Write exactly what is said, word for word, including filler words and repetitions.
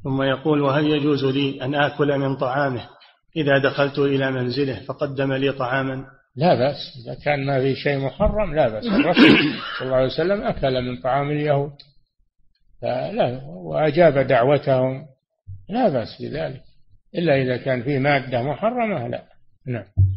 ثم يقول: وهل يجوز لي أن آكل من طعامه إذا دخلت إلى منزله فقدم لي طعاما؟ لا بأس، إذا كان ما في شيء محرم لا بأس. الرسول صلى الله عليه وسلم أكل من طعام اليهود فلا، وأجاب دعوتهم، لا بأس بذلك، إلا إذا كان فيه مادة محرمة لا. نعم.